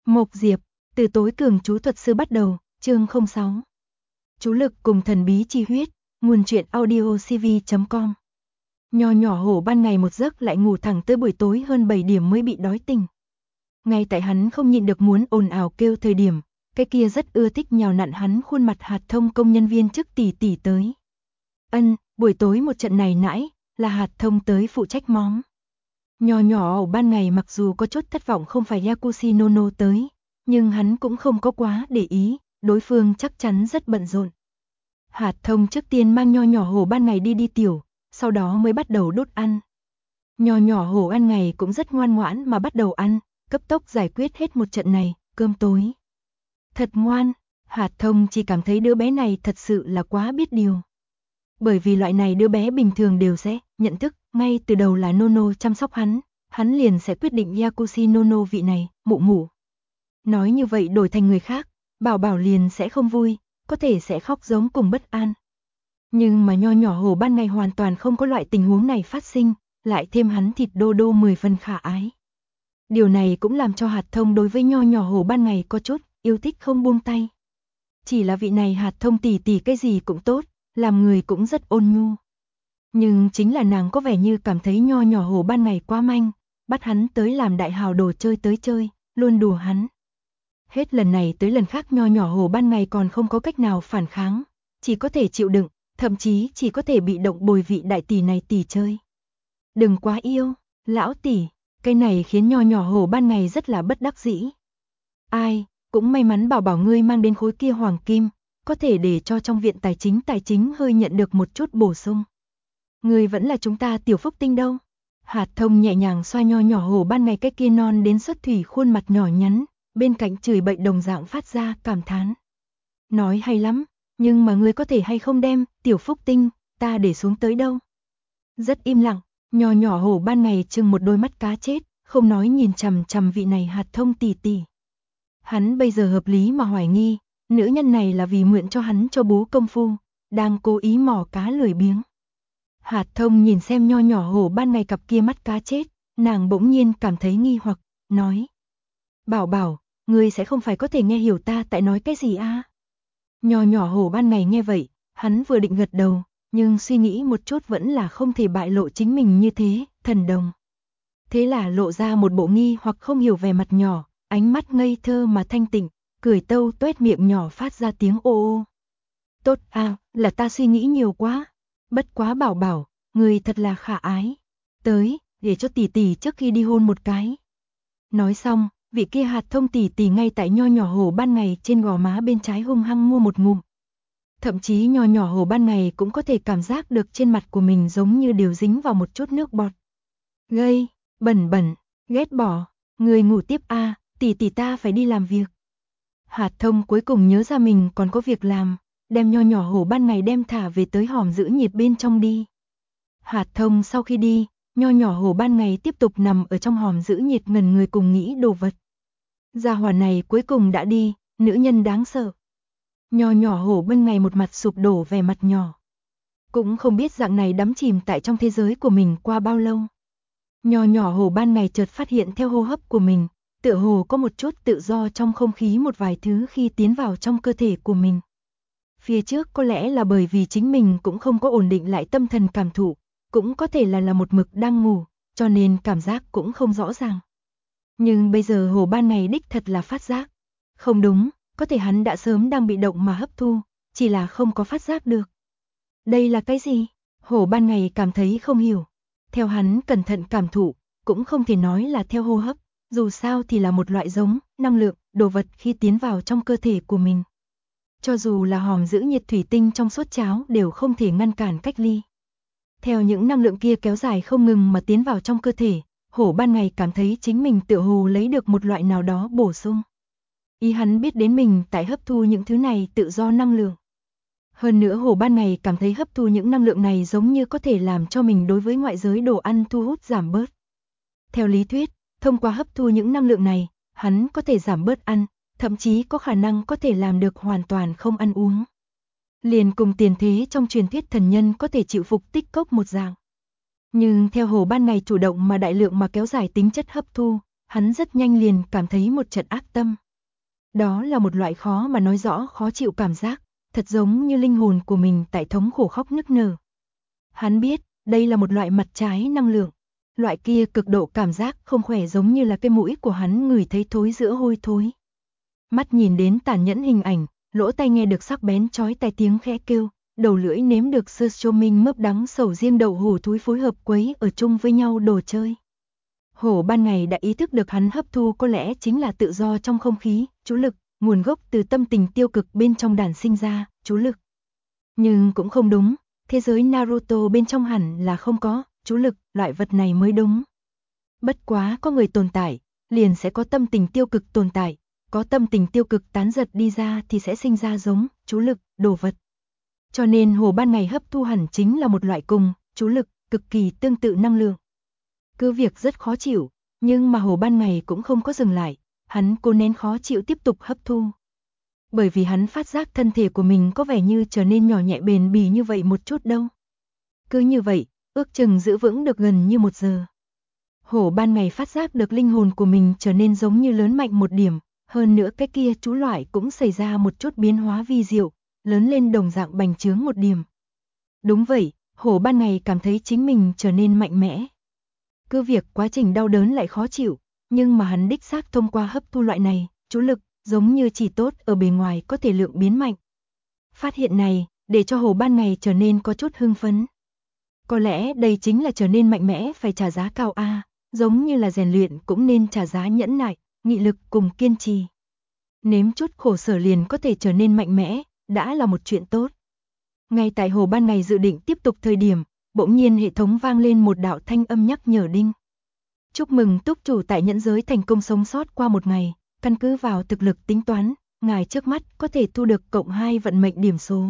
Mộc Diệp, từ tối cường chú thuật sư bắt đầu, chương 06. Chú lực cùng thần bí chi huyết, nguồn truyện audio cv.com. Nho nhỏ hổ ban ngày một giấc lại ngủ thẳng tới buổi tối hơn 7 điểm mới bị đói tỉnh. Ngay tại hắn không nhịn được muốn ồn ào kêu thời điểm, cái kia rất ưa thích nhào nặn hắn khuôn mặt hạt thông công nhân viên chức tỷ tỷ tới. Buổi tối một trận này nãy, là hạt thông tới phụ trách món. Nho nhỏ ở ban ngày mặc dù có chút thất vọng không phải Yakushi Nono tới, nhưng hắn cũng không có quá để ý, đối phương chắc chắn rất bận rộn. Hạt thông trước tiên mang nho nhỏ hổ ban ngày đi tiểu, sau đó mới bắt đầu đốt ăn. Nho nhỏ hổ ăn ngày cũng rất ngoan ngoãn mà bắt đầu ăn, cấp tốc giải quyết hết một trận này, cơm tối. Thật ngoan, hạt thông chỉ cảm thấy đứa bé này thật sự là quá biết điều. Bởi vì loại này đứa bé bình thường đều sẽ nhận thức, ngay từ đầu là Nono chăm sóc hắn liền sẽ quyết định Yakushi Nono vị này, mụ mụ. Nói như vậy đổi thành người khác, bảo bảo liền sẽ không vui, có thể sẽ khóc giống cùng bất an. Nhưng mà nho nhỏ hổ ban ngày hoàn toàn không có loại tình huống này phát sinh, lại thêm hắn thịt đô đô 10 phần khả ái. Điều này cũng làm cho hạt thông đối với nho nhỏ hổ ban ngày có chút yêu thích không buông tay. Chỉ là vị này hạt thông tỷ tỷ cái gì cũng tốt, làm người cũng rất ôn nhu. Nhưng chính là nàng có vẻ như cảm thấy nho nhỏ hổ ban ngày quá manh, bắt hắn tới làm đại hào đồ chơi tới chơi, luôn đùa hắn. Hết lần này tới lần khác nho nhỏ hổ ban ngày còn không có cách nào phản kháng, chỉ có thể chịu đựng, thậm chí chỉ có thể bị động bồi vị đại tỷ này tỷ chơi. Đừng quá yêu, lão tỷ, cái này khiến nho nhỏ hổ ban ngày rất là bất đắc dĩ. Ai, cũng may mắn bảo bảo ngươi mang đến khối kia hoàng kim, có thể để cho trong viện tài chính hơi nhận được một chút bổ sung. Ngươi vẫn là chúng ta tiểu phúc tinh đâu. Hạt thông nhẹ nhàng xoa nho nhỏ hổ ban ngày cái kia non đến xuất thủy khuôn mặt nhỏ nhắn, bên cạnh chửi bậy đồng dạng phát ra cảm thán. Nói hay lắm, nhưng mà ngươi có thể hay không đem tiểu phúc tinh ta để xuống tới đâu. Rất im lặng, nho nhỏ hổ ban ngày trừng một đôi mắt cá chết, không nói nhìn chằm chằm vị này hạt thông tỷ tỷ. Hắn bây giờ hợp lý mà hoài nghi, nữ nhân này là vì mượn cho hắn cho bú công phu, đang cố ý mò cá lười biếng. Hạt thông nhìn xem nho nhỏ hổ ban ngày cặp kia mắt cá chết, nàng bỗng nhiên cảm thấy nghi hoặc, nói. Bảo bảo, ngươi sẽ không phải có thể nghe hiểu ta tại nói cái gì à? Nho nhỏ hổ ban ngày nghe vậy, hắn vừa định gật đầu, nhưng suy nghĩ một chút vẫn là không thể bại lộ chính mình như thế, thần đồng. Thế là lộ ra một bộ nghi hoặc không hiểu vẻ mặt nhỏ, ánh mắt ngây thơ mà thanh tịnh, cười tâu tuét miệng nhỏ phát ra tiếng ô ô. Tốt à, là ta suy nghĩ nhiều quá. Bất quá bảo bảo, người thật là khả ái. Tới, để cho tỷ tỷ trước khi đi hôn một cái. Nói xong, vị kia hạt thông tỷ tỷ ngay tại nho nhỏ hổ ban ngày trên gò má bên trái hung hăng mua một ngụm. Thậm chí nho nhỏ hổ ban ngày cũng có thể cảm giác được trên mặt của mình giống như đều dính vào một chút nước bọt. Gây, bẩn bẩn, ghét bỏ, người ngủ tiếp a, tỷ tỷ ta phải đi làm việc. Hạt thông cuối cùng nhớ ra mình còn có việc làm, đem nho nhỏ hổ ban ngày đem thả về tới hòm giữ nhiệt bên trong đi. Hạt thông sau khi đi, nho nhỏ hổ ban ngày tiếp tục nằm ở trong hòm giữ nhiệt ngẩn người cùng nghĩ đồ vật. Gia hỏa này cuối cùng đã đi, nữ nhân đáng sợ. Nho nhỏ hổ ban ngày một mặt sụp đổ vẻ mặt nhỏ. Cũng không biết dạng này đắm chìm tại trong thế giới của mình qua bao lâu. Nho nhỏ hổ ban ngày chợt phát hiện theo hô hấp của mình, tựa hồ có một chút tự do trong không khí một vài thứ khi tiến vào trong cơ thể của mình. Phía trước có lẽ là bởi vì chính mình cũng không có ổn định lại tâm thần cảm thụ, cũng có thể là một mực đang ngủ, cho nên cảm giác cũng không rõ ràng. Nhưng bây giờ hổ ban ngày đích thật là phát giác. Không đúng, có thể hắn đã sớm đang bị động mà hấp thu, chỉ là không có phát giác được. Đây là cái gì? Hổ ban ngày cảm thấy không hiểu. Theo hắn cẩn thận cảm thụ, cũng không thể nói là theo hô hấp, dù sao thì là một loại giống, năng lượng, đồ vật khi tiến vào trong cơ thể của mình. Cho dù là hòm giữ nhiệt thủy tinh trong suốt cháo đều không thể ngăn cản cách ly. Theo những năng lượng kia kéo dài không ngừng mà tiến vào trong cơ thể, hổ ban ngày cảm thấy chính mình tựa hồ lấy được một loại nào đó bổ sung. Ý hắn biết đến mình tại hấp thu những thứ này tự do năng lượng. Hơn nữa hổ ban ngày cảm thấy hấp thu những năng lượng này giống như có thể làm cho mình đối với ngoại giới đồ ăn thu hút giảm bớt. Theo lý thuyết, thông qua hấp thu những năng lượng này, hắn có thể giảm bớt ăn, thậm chí có khả năng có thể làm được hoàn toàn không ăn uống. Liền cùng tiền thế trong truyền thuyết thần nhân có thể chịu phục tích cốc một dạng. Nhưng theo hổ ban ngày chủ động mà đại lượng mà kéo dài tính chất hấp thu, hắn rất nhanh liền cảm thấy một trận ác tâm. Đó là một loại khó mà nói rõ khó chịu cảm giác, thật giống như linh hồn của mình tại thống khổ khóc nức nở. Hắn biết, đây là một loại mặt trái năng lượng. Loại kia cực độ cảm giác không khỏe giống như là cái mũi của hắn ngửi thấy thối giữa hôi thối. Mắt nhìn đến tàn nhẫn hình ảnh, lỗ tai nghe được sắc bén chói tai tiếng khẽ kêu, đầu lưỡi nếm được sơ chô minh mướp đắng sầu riêng đậu hủ thúi phối hợp quấy ở chung với nhau đồ chơi. Hổ ban ngày đã ý thức được hắn hấp thu có lẽ chính là tự do trong không khí, chú lực, nguồn gốc từ tâm tình tiêu cực bên trong đản sinh ra, chú lực. Nhưng cũng không đúng, thế giới Naruto bên trong hẳn là không có chú lực, loại vật này mới đúng. Bất quá có người tồn tại, liền sẽ có tâm tình tiêu cực tồn tại, có tâm tình tiêu cực tán giật đi ra thì sẽ sinh ra giống chú lực, đồ vật. Cho nên hổ ban ngày hấp thu hẳn chính là một loại cùng chú lực, cực kỳ tương tự năng lượng. Cứ việc rất khó chịu, nhưng mà hổ ban ngày cũng không có dừng lại, hắn cố nén khó chịu tiếp tục hấp thu. Bởi vì hắn phát giác thân thể của mình có vẻ như trở nên nhỏ nhẹ bền bỉ như vậy một chút đâu. Cứ như vậy, ước chừng giữ vững được gần như 1 giờ. Hổ ban ngày phát giác được linh hồn của mình trở nên giống như lớn mạnh một điểm, hơn nữa cái kia chú loại cũng xảy ra một chút biến hóa vi diệu, lớn lên đồng dạng bành trướng một điểm. Đúng vậy, hổ ban ngày cảm thấy chính mình trở nên mạnh mẽ. Cứ việc quá trình đau đớn lại khó chịu, nhưng mà hắn đích xác thông qua hấp thu loại này, chú lực, giống như chỉ tốt ở bề ngoài có thể lượng biến mạnh. Phát hiện này, để cho hổ ban ngày trở nên có chút hưng phấn. Có lẽ đây chính là trở nên mạnh mẽ phải trả giá cao a, giống như là rèn luyện cũng nên trả giá nhẫn nại, nghị lực cùng kiên trì. Nếm chút khổ sở liền có thể trở nên mạnh mẽ, đã là một chuyện tốt. Ngay tại hổ ban ngày dự định tiếp tục thời điểm, bỗng nhiên hệ thống vang lên một đạo thanh âm nhắc nhở đinh. Chúc mừng túc chủ tại nhẫn giới thành công sống sót qua 1 ngày, căn cứ vào thực lực tính toán, ngài trước mắt có thể thu được cộng 2 vận mệnh điểm số.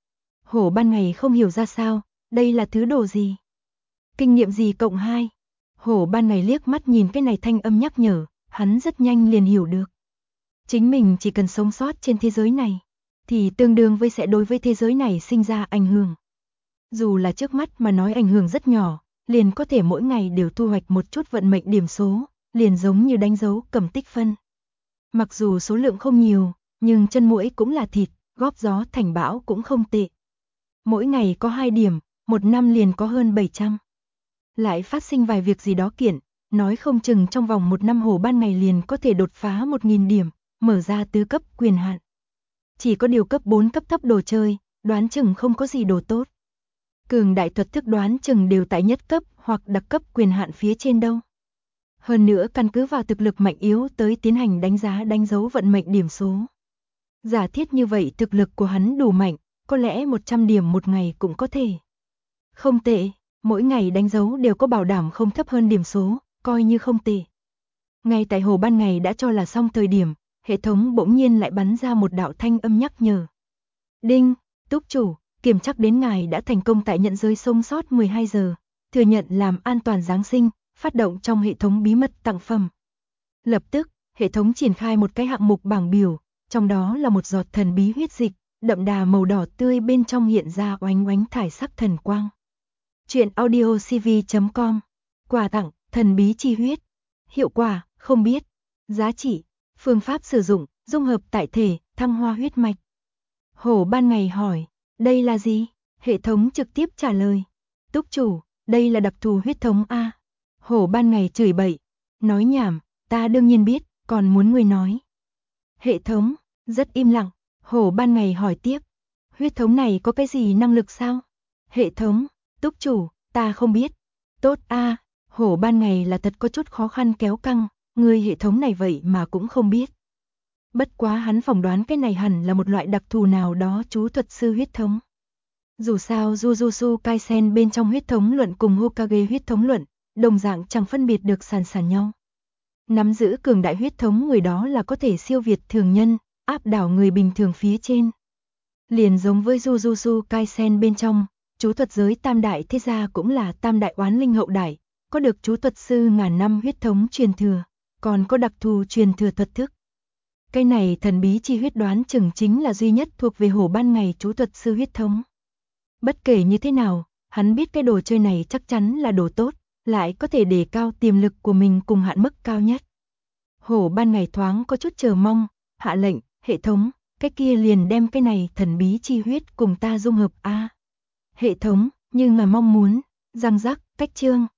Hổ ban ngày không hiểu ra sao, đây là thứ đồ gì? Kinh nghiệm gì cộng 2? Hổ ban ngày liếc mắt nhìn cái này thanh âm nhắc nhở, hắn rất nhanh liền hiểu được. Chính mình chỉ cần sống sót trên thế giới này, thì tương đương với sẽ đối với thế giới này sinh ra ảnh hưởng. Dù là trước mắt mà nói ảnh hưởng rất nhỏ, liền có thể mỗi ngày đều thu hoạch một chút vận mệnh điểm số, liền giống như đánh dấu cầm tích phân. Mặc dù số lượng không nhiều, nhưng chân muỗi cũng là thịt, góp gió thành bão cũng không tệ. Mỗi ngày có 2 điểm, 1 năm liền có hơn 700. Lại phát sinh vài việc gì đó kiện, nói không chừng trong vòng 1 năm hổ ban ngày liền có thể đột phá 1000 điểm, mở ra tứ cấp quyền hạn. Chỉ có điều cấp 4 cấp thấp đồ chơi, đoán chừng không có gì đồ tốt. Cường đại thuật thức đoán chừng đều tại nhất cấp hoặc đặc cấp quyền hạn phía trên đâu. Hơn nữa căn cứ vào thực lực mạnh yếu tới tiến hành đánh giá đánh dấu vận mệnh điểm số. Giả thiết như vậy thực lực của hắn đủ mạnh, có lẽ 100 điểm 1 ngày cũng có thể. Không tệ, mỗi ngày đánh dấu đều có bảo đảm không thấp hơn điểm số, coi như không tệ. Ngay tại hồ ban ngày đã cho là xong thời điểm, hệ thống bỗng nhiên lại bắn ra một đạo thanh âm nhắc nhở. Đinh, túc chủ, kiểm chắc đến ngài đã thành công tại nhận giới sống sót 12 giờ, thừa nhận làm an toàn Giáng sinh, phát động trong hệ thống bí mật tặng phẩm. Lập tức, hệ thống triển khai một cái hạng mục bảng biểu, trong đó là một giọt thần bí huyết dịch, đậm đà màu đỏ tươi bên trong hiện ra oánh oánh thải sắc thần quang. Chuyện audiocv.com. Quà tặng, thần bí chi huyết. Hiệu quả, không biết. Giá trị, phương pháp sử dụng, dung hợp tại thể, thăng hoa huyết mạch. Hổ ban ngày hỏi, đây là gì? Hệ thống trực tiếp trả lời. Túc chủ, đây là đặc thù huyết thống A. Hổ ban ngày chửi bậy, nói nhảm, ta đương nhiên biết, còn muốn ngươi nói. Hệ thống, rất im lặng, hổ ban ngày hỏi tiếp. Huyết thống này có cái gì năng lực sao? Hệ thống, túc chủ, ta không biết. Tốt A, hổ ban ngày là thật có chút khó khăn kéo căng, ngươi hệ thống này vậy mà cũng không biết. Bất quá hắn phỏng đoán cái này hẳn là một loại đặc thù nào đó chú thuật sư huyết thống. Dù sao Jujutsu Kaisen bên trong huyết thống luận cùng Hokage huyết thống luận, đồng dạng chẳng phân biệt được sàn nhau. Nắm giữ cường đại huyết thống người đó là có thể siêu việt thường nhân, áp đảo người bình thường phía trên. Liền giống với Jujutsu Kaisen bên trong, chú thuật giới tam đại thế gia cũng là tam đại oán linh hậu đại, có được chú thuật sư ngàn năm huyết thống truyền thừa, còn có đặc thù truyền thừa thuật thức. Cái này thần bí chi huyết đoán chừng chính là duy nhất thuộc về hổ ban ngày chú thuật sư huyết thống. Bất kể như thế nào, hắn biết cái đồ chơi này chắc chắn là đồ tốt, lại có thể đề cao tiềm lực của mình cùng hạn mức cao nhất. Hổ ban ngày thoáng có chút chờ mong, hạ lệnh, hệ thống, cái kia liền đem cái này thần bí chi huyết cùng ta dung hợp a. Hệ thống, như ngài mong muốn, răng rắc, cách chương,